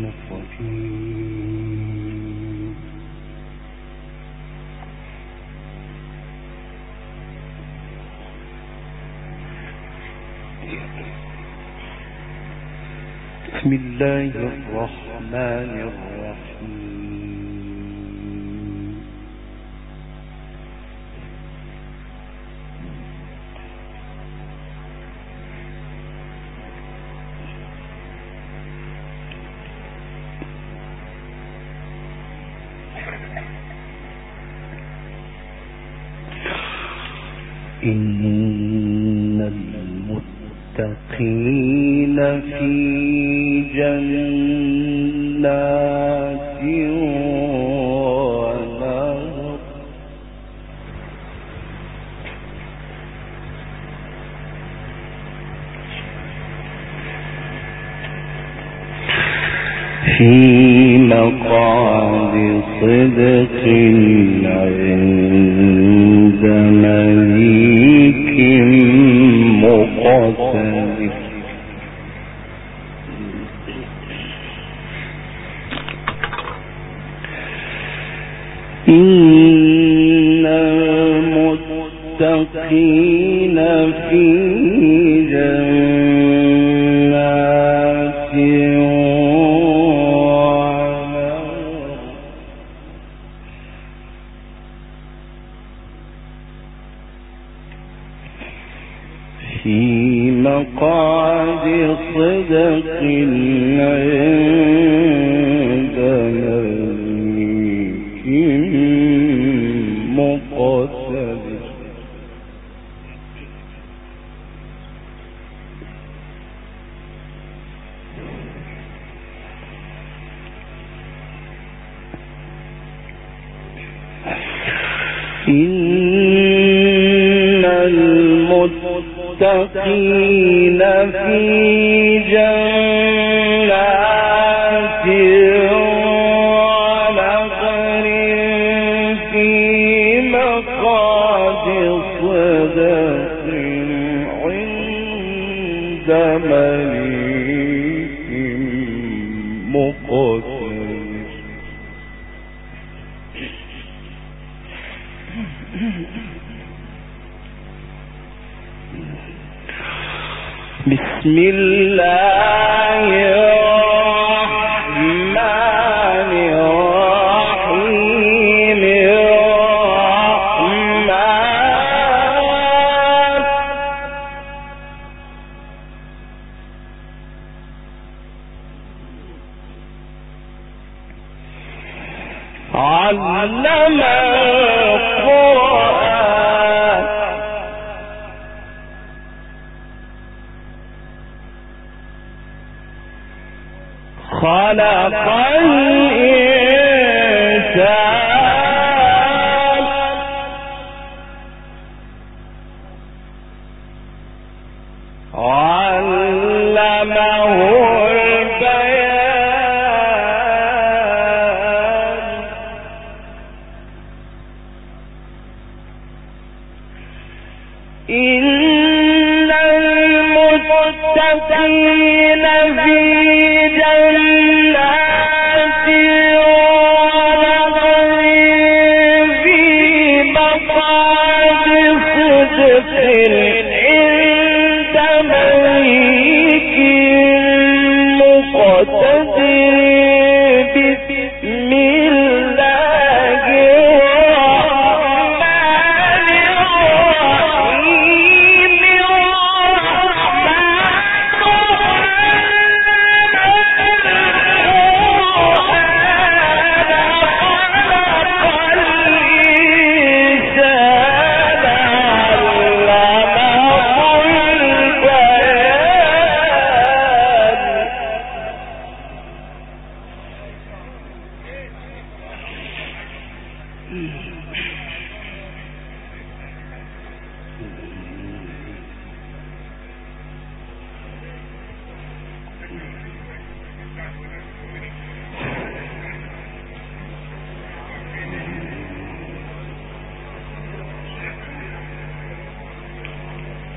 الرجيم. بسم الله الرحمن الرحيم. إن المتقين في جنات ونهر في مقعد صدق عند مليك مقتدر. إن المتقين في جنات ونهر في مقعد صدق عند مليك مقتدر. إن المتقين في جنات ونهر في مقعد صدق عند مليك مقتدر. بسم الله الرحمن الرحيم. علم القرآن خلق الإنسان علمه البيان. إن المتقين في جنات ونهر في مقعد صدق عند مليك مقتدر. بسم الله الرحمن الرحيم.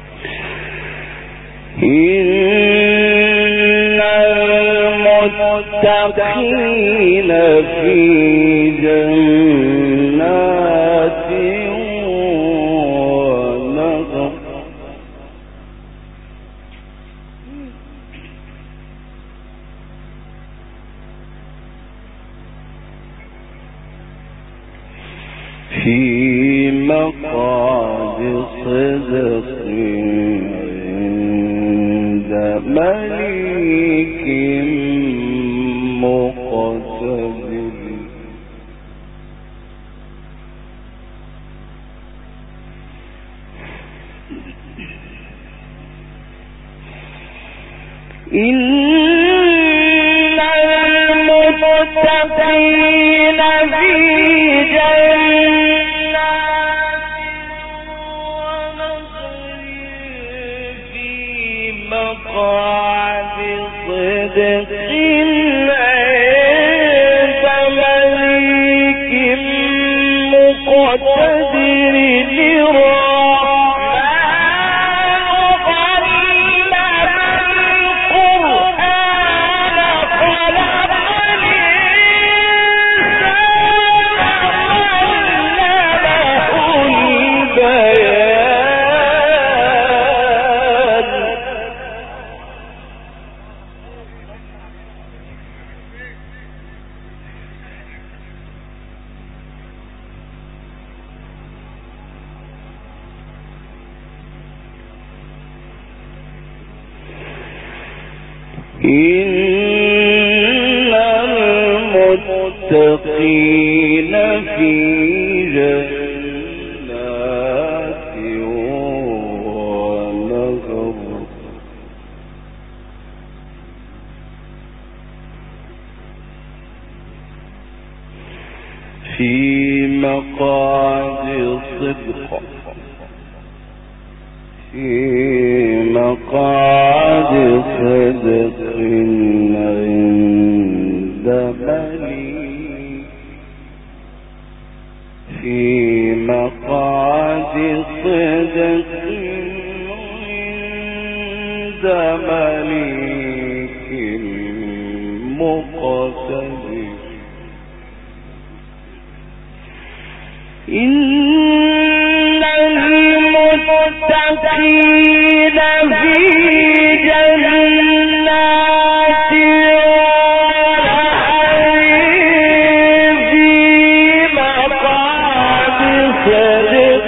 إن المتقين المتقين في جنات ونهر في مقعد صدق عند مليك مقتدر إن المتقين في جنات ونهر في مقعد صدق عند مليك مقتدر إن المتقين في جنات ونهر في مقعد صدق في مقعد صدق عند مليك في مقعد صدق عند مليك مقتدر إن المتقين في جنات ونهر في مقعد صدق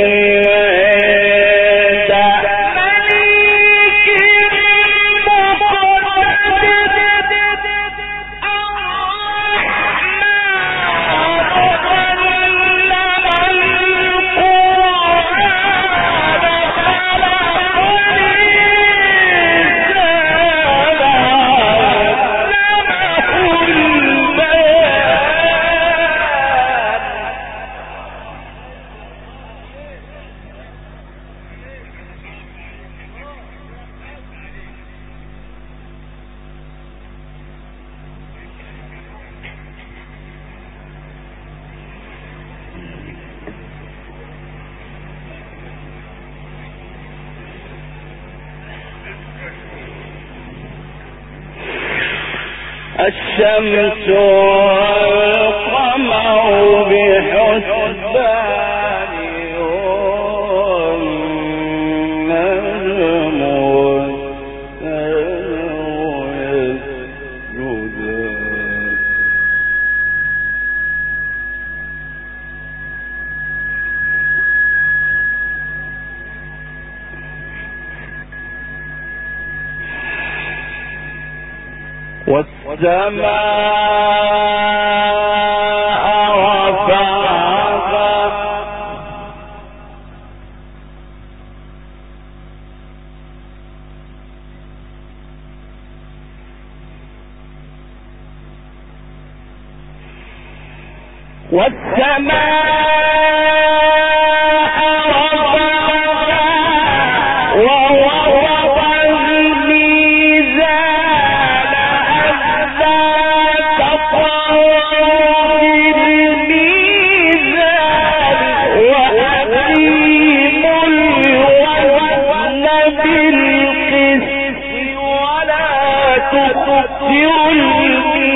الشمس والقمر بحسبان والنجم والشجر يسجدان والسماء رفعها تخسر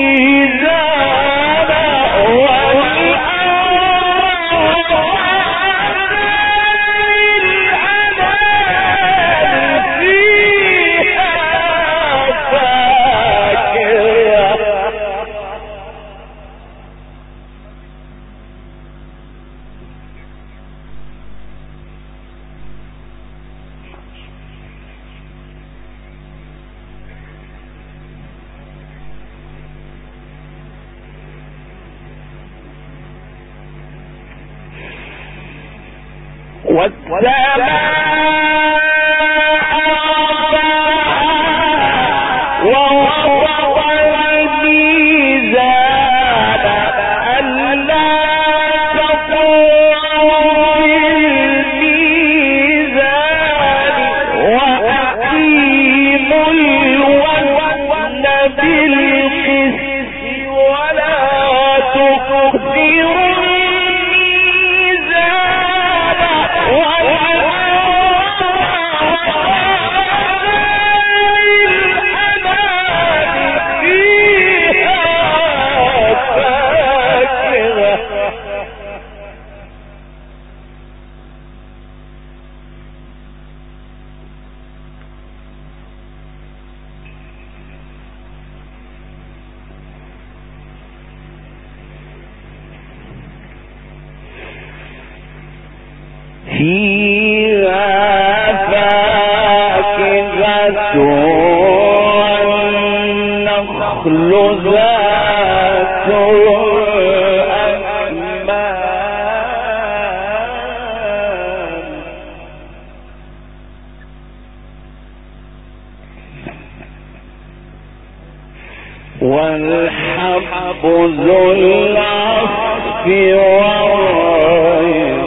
والحب ذو العصف والريحان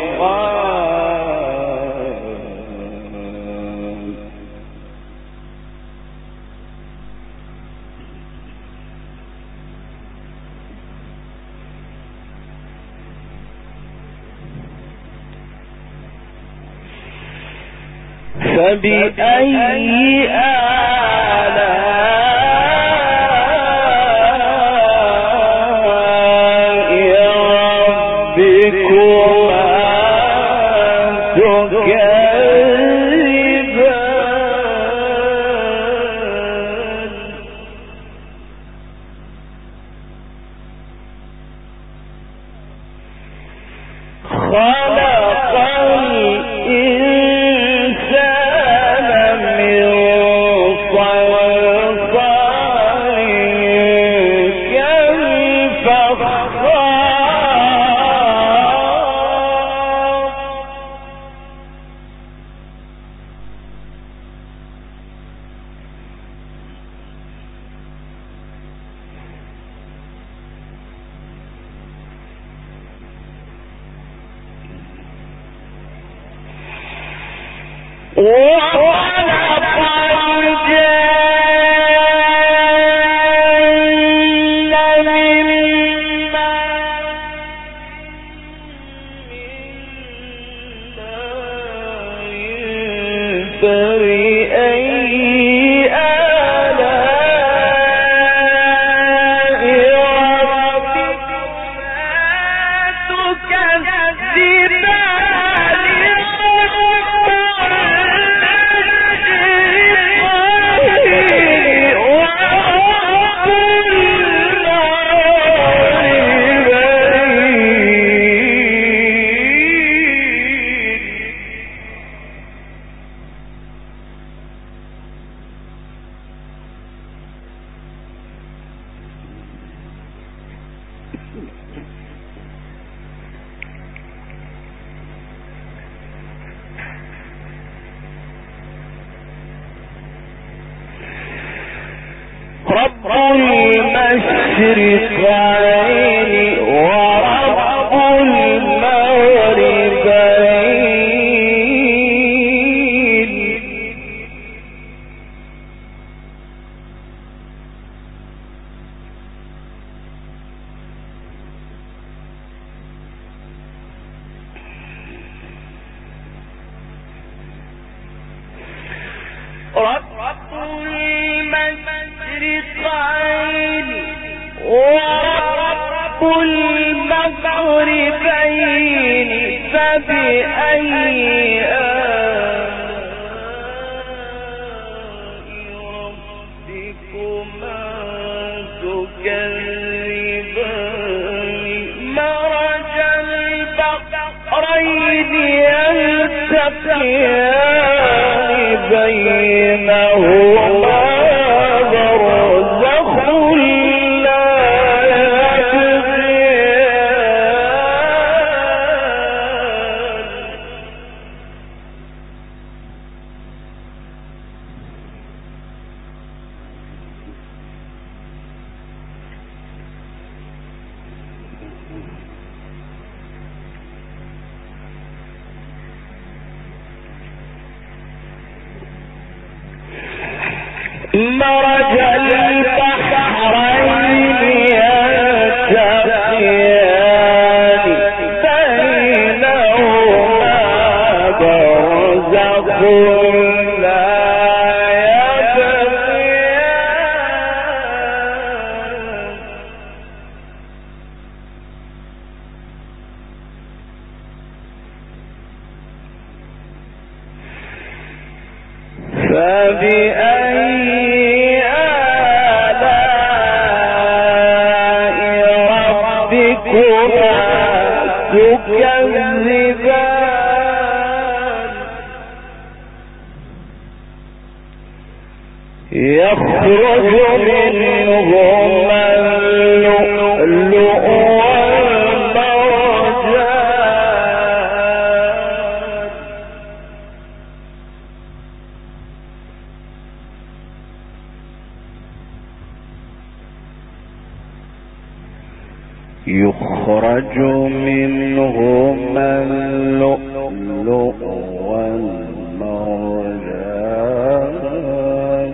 فبأي رب المشرقين ورب المغربين رب المشرقين ورب المغربين فبأي ربكما تكذبان مرج البحرين يلتقيان بينهما برزخ لا يبغيان مرج البحرين يلتقيان بينهما برزخ لا يبغيان فبأي آلاء ربكما تكذبان يخرج منهما اللؤلؤ والمرجان يخرج منهما اللؤلؤ والمرجان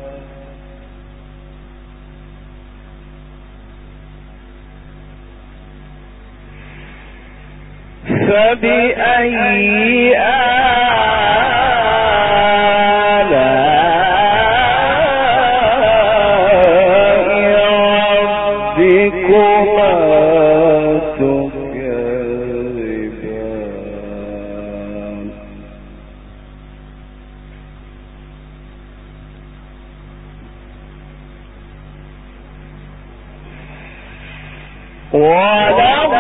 فبأي آلاء ربكما تكذبان وله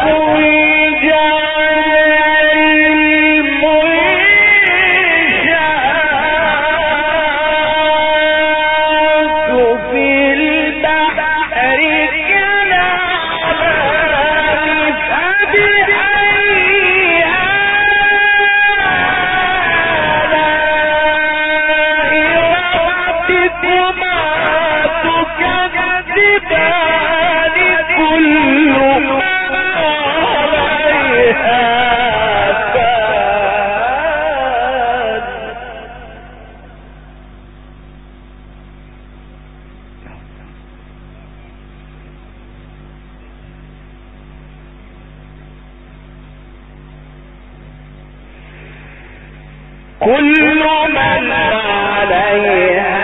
كل من عليها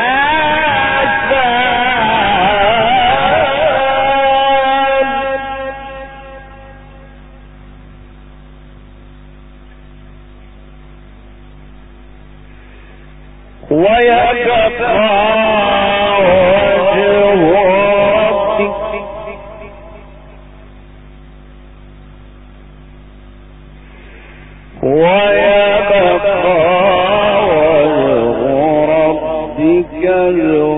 فان ويبقى وجه ربك ذو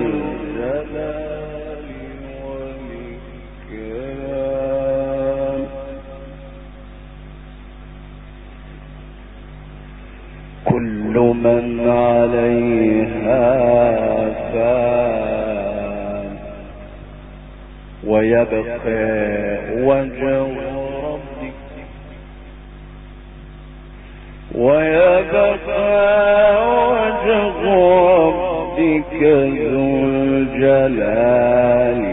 الجلال والإكرام كل من عليها فان ويبقى وجه ربك ذو الجلال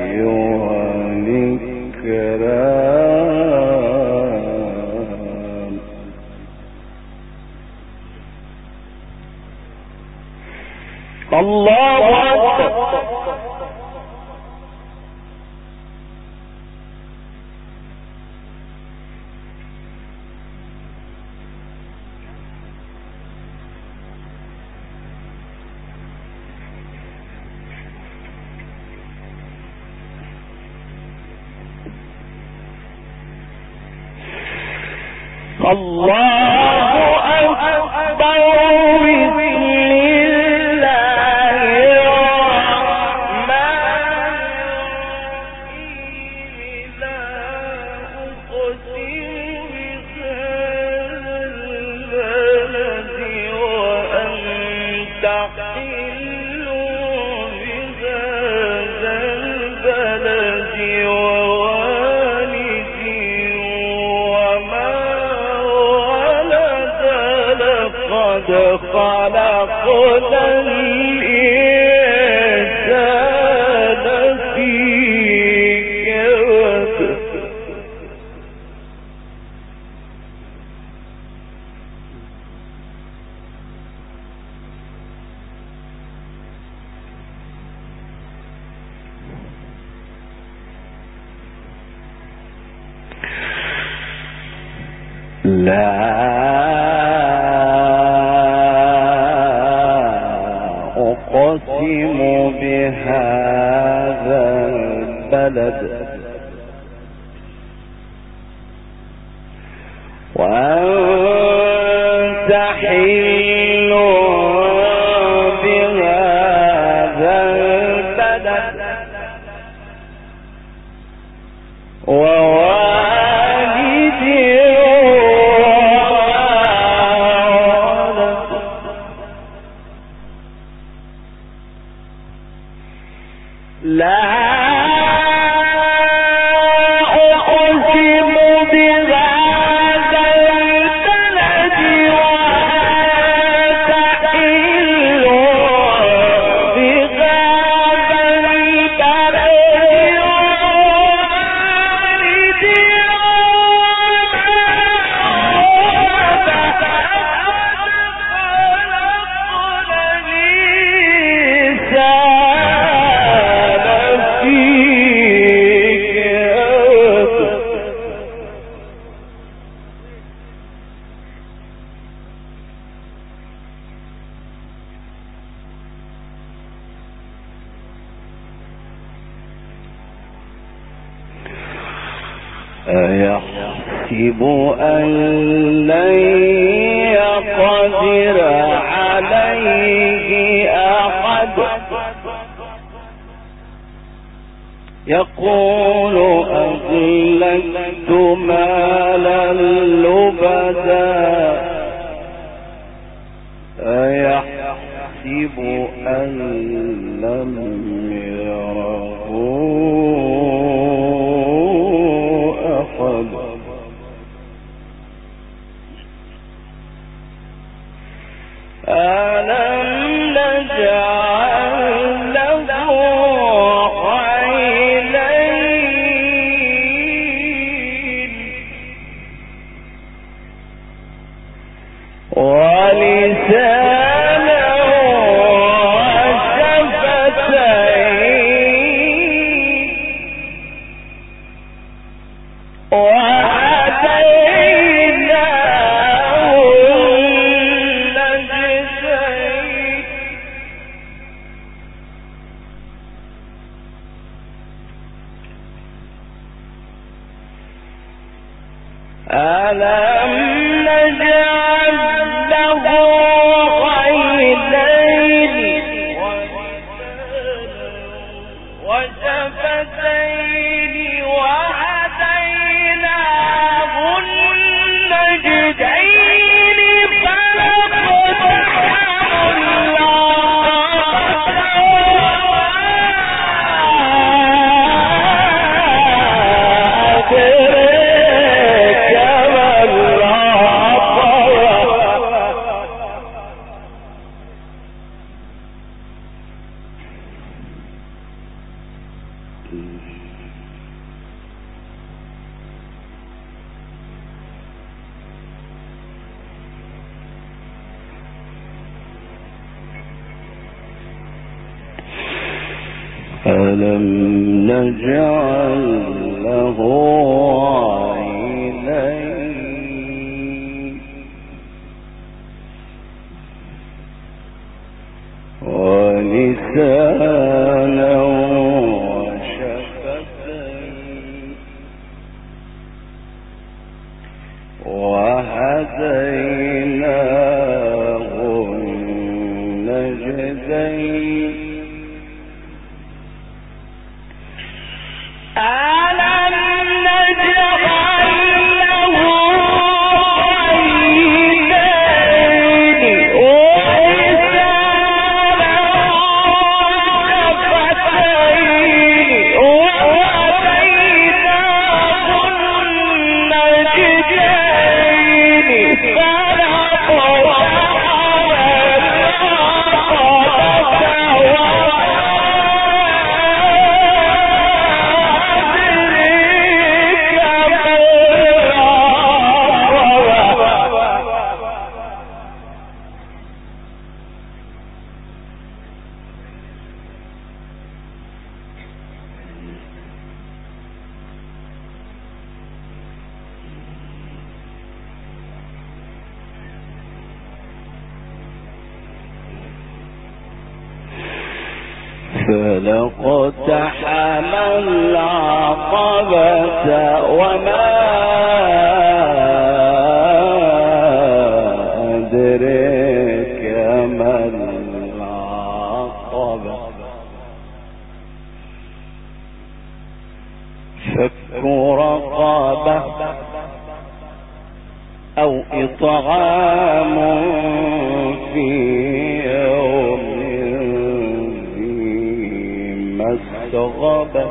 والإكرام الله أكبر الله أكبر بسم الله الرحمن الرحيم لا أقسم بهذا البلد وأنت حل بهذا البلد ووالد وما قد خلقنا الإنسان لا أقسم بهذا البلد وأنت حل بهذا البلد ووالد وولد لا أقسم بهذا البلد وأنت حل بهذا البلد ووالد أيحسب أن لن يقدر عليه أحد يقول أهلكت مالا لبدا أيحسب أن لم يره ألم نجعل له عينين ولسانا وشفتين وهديناه النجدين ألم نجعل له عينين وشفتين وهديناه النجدين ألم نجعل له عينين ولسانا وشفتين وهديناه النجدين ألم نجعل له عينين ولسانا وشفتين وهديناه النجدين فلا فلقتحم العقبة وما أدرك ما العقبة فك رقبة أو إطعام في يوم مسغبة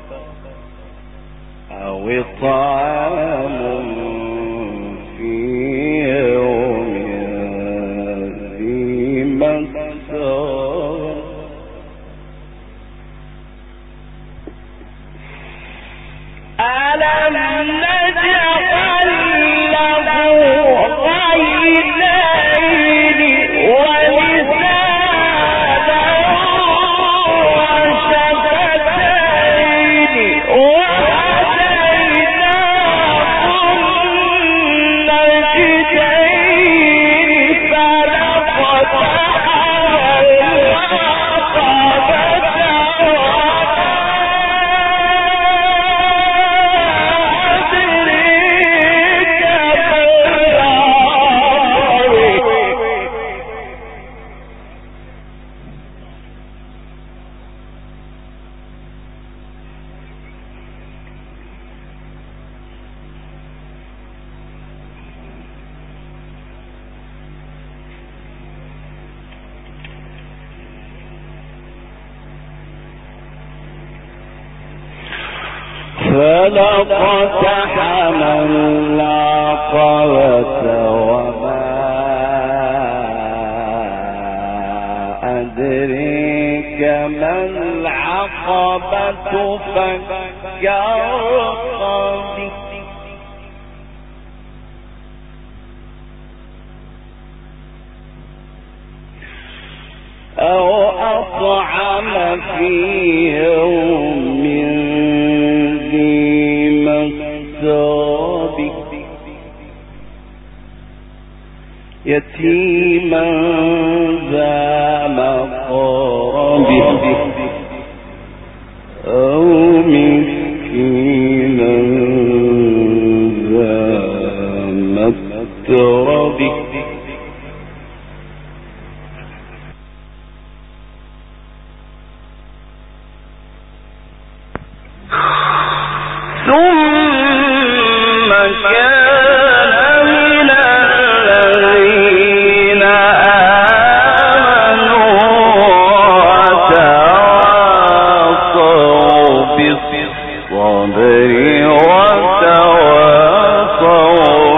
أو إطعام في يوم ذي مسغبة ألم نجعل له عينين ولسانا وشفتين وهديناه النجدين فلقتحم فلقتحم العقبة وما أدريك ما العقبة فك رقبة أو أطعم في يوم يتيما ذا مقربة أو مسكينا ذا متربة ثم كان من الذين آمنوا وتواصوا بالصبر وتواصوا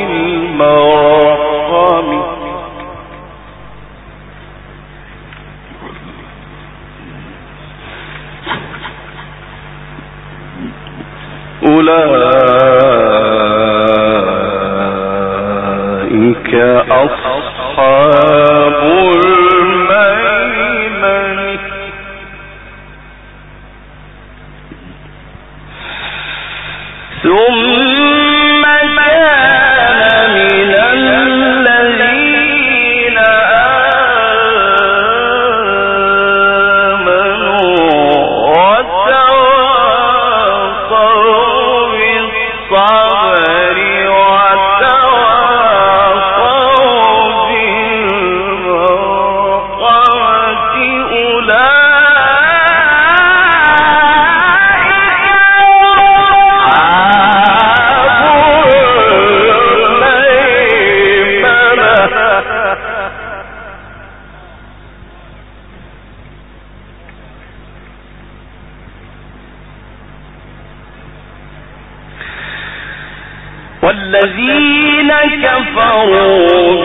بالمرحم أولئك أصحاب الميمنة ثم كان من الذين آمنوا وتواصوا بالصبر وتواصوا بالمرحمة والذين كفروا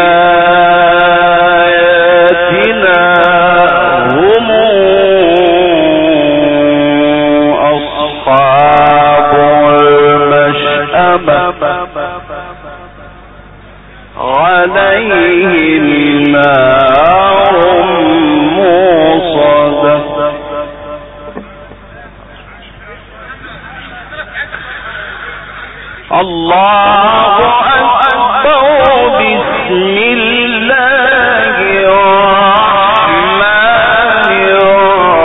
بآياتنا هم أصحاب المشأمة عليهم نار موصدة الله أكبر بسم الله الرحمن الرحيم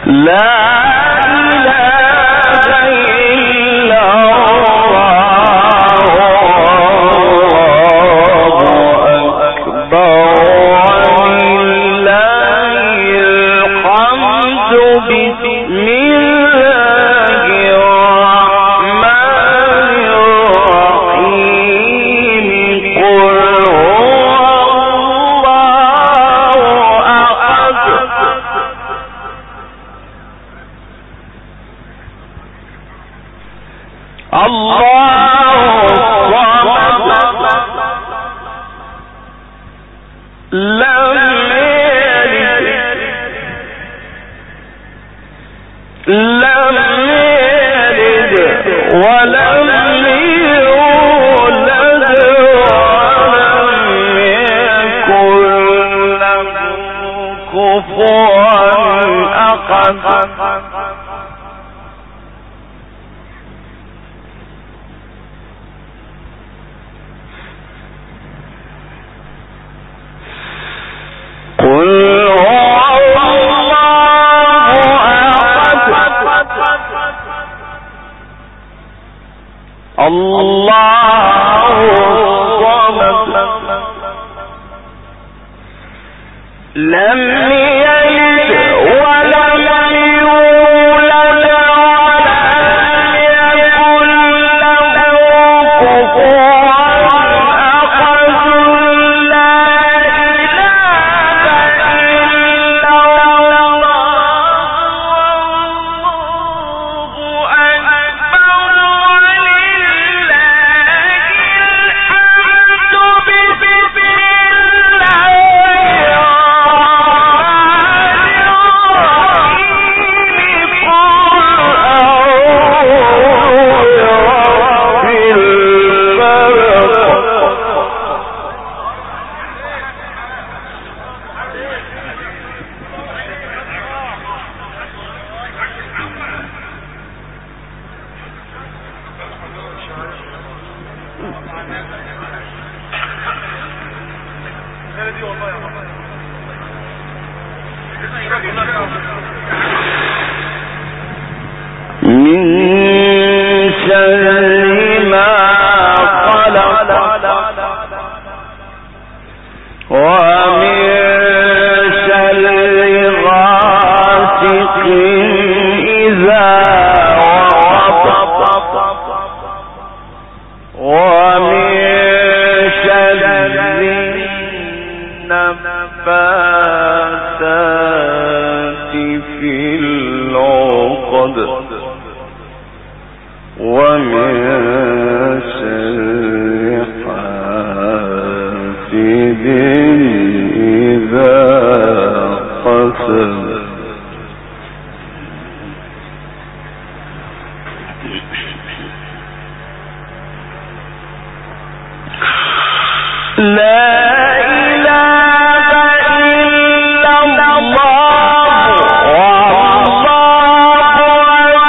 الله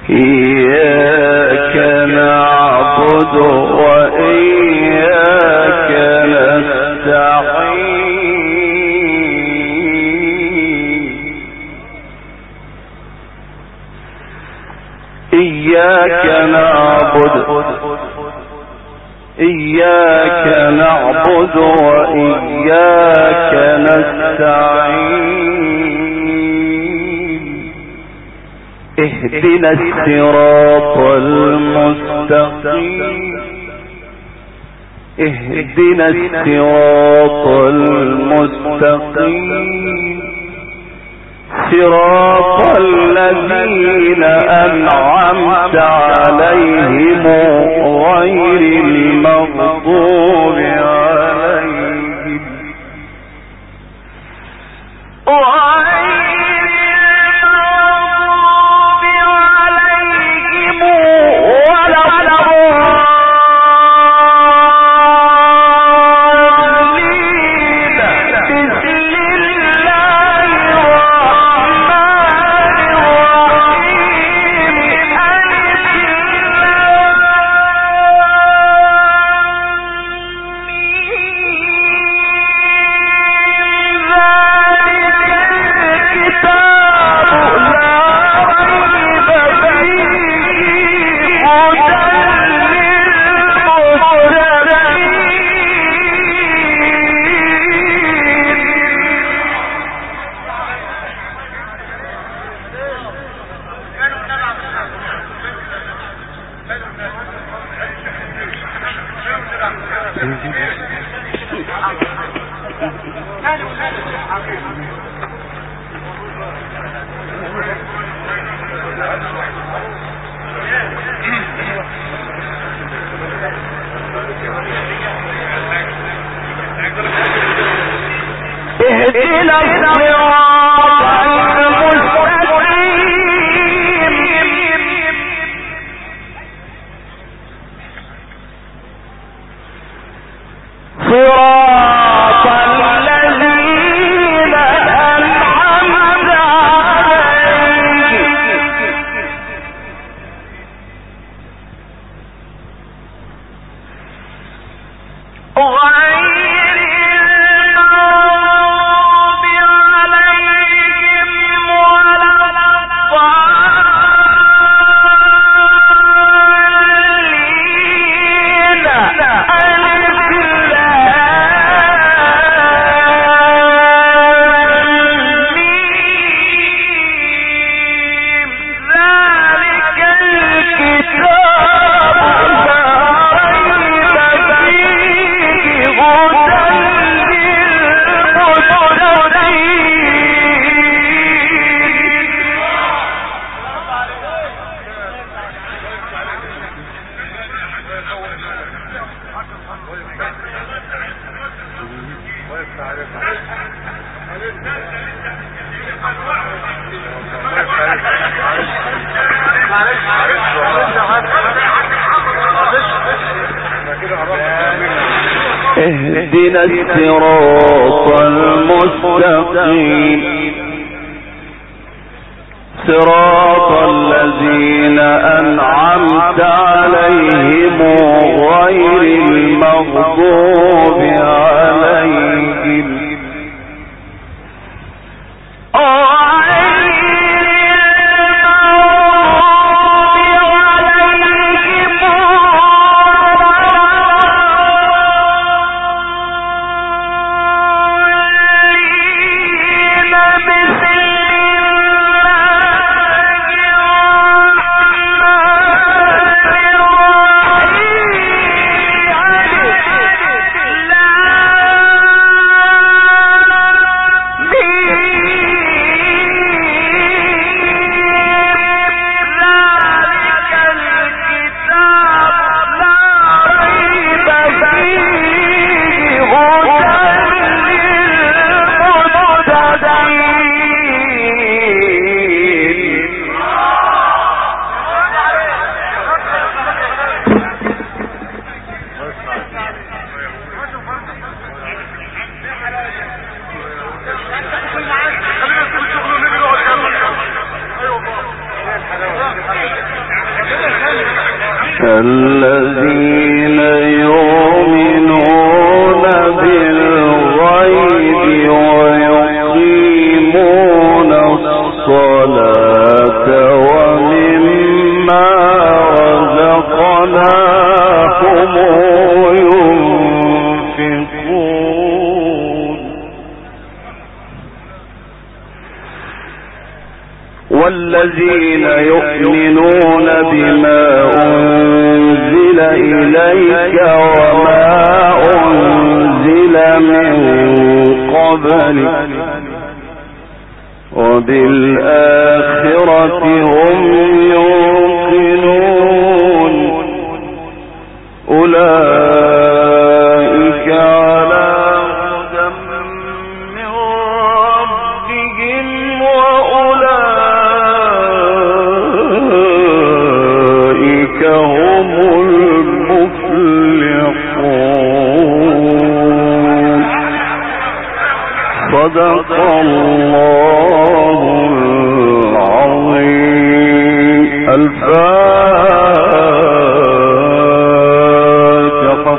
إياك نعبد وإياك نستعين إياك نعبد وإياك نستعين اهدنا الصراط المستقيم اهدنا الصراط المستقيم صراط الذين أنعمت عليهم غير المغضوب عليهم اهدنا الصراط المستقيم صراط الذين أنعمت اهدنا الصراط المستقيم صراط الذين أنعمت عليهم غير المغضوب عليهم لا الذين يؤمنون بالغيب ويقيمون الصلاة ومما رزقناهم ينفقون والذين يؤمنون بما أنزل إليك وما أنزل من قبلك وبالآخرة هم يوقنون أولئك على هدى من ربهم وأولئك هم المفلحون. صدق الله العظيم. الفاتحة.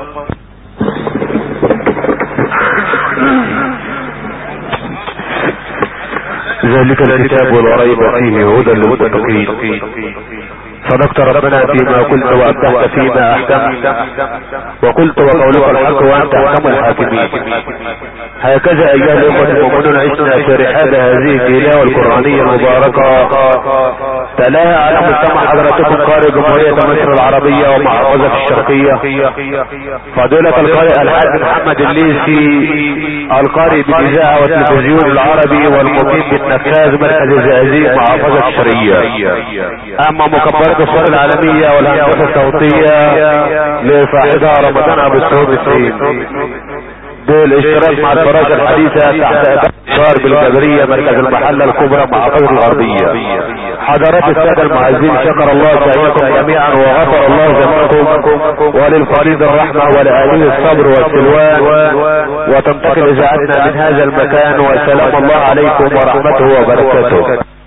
ذلك الكتاب ولا ريب فيه هدى للمتقين. صدقت ربنا فيما قلت وأبدعت فيما أحكمت وقلت وقولك الحق وأنت أحكم الحاكمين. هكذا أيها الأخوة المؤمنون عشنا في رحاب هذه التلاوة القرآنية المباركة تلاها على مجتمع حضراتكم قارئ جمهورية مصر العربية ومحافظة الشرقية فضيلة القارئ الحاج محمد الليثي القارئ بالإذاعة والتلفزيون العربي والمقيم بالنفاذ مركز الزقازيق محافظة الشرقية. أما مكبرات الصور العالمية والهندسة الصوتية لصاحبها رمضان أبو السعود السيد بالاشتراك مع الفراشة الحديثة تحت إدارة بالجبرية مركز المحلة الكبرى محافظة الغربية. حضرات السادة المعزين شكر الله سعيكم جميعا وغفر الله ذنبكم وللفريد الرحمة ولآله الصبر والسلوان وتنتقل إذاعتنا من هذا المكان والسلام الله عليكم ورحمته وبركاته.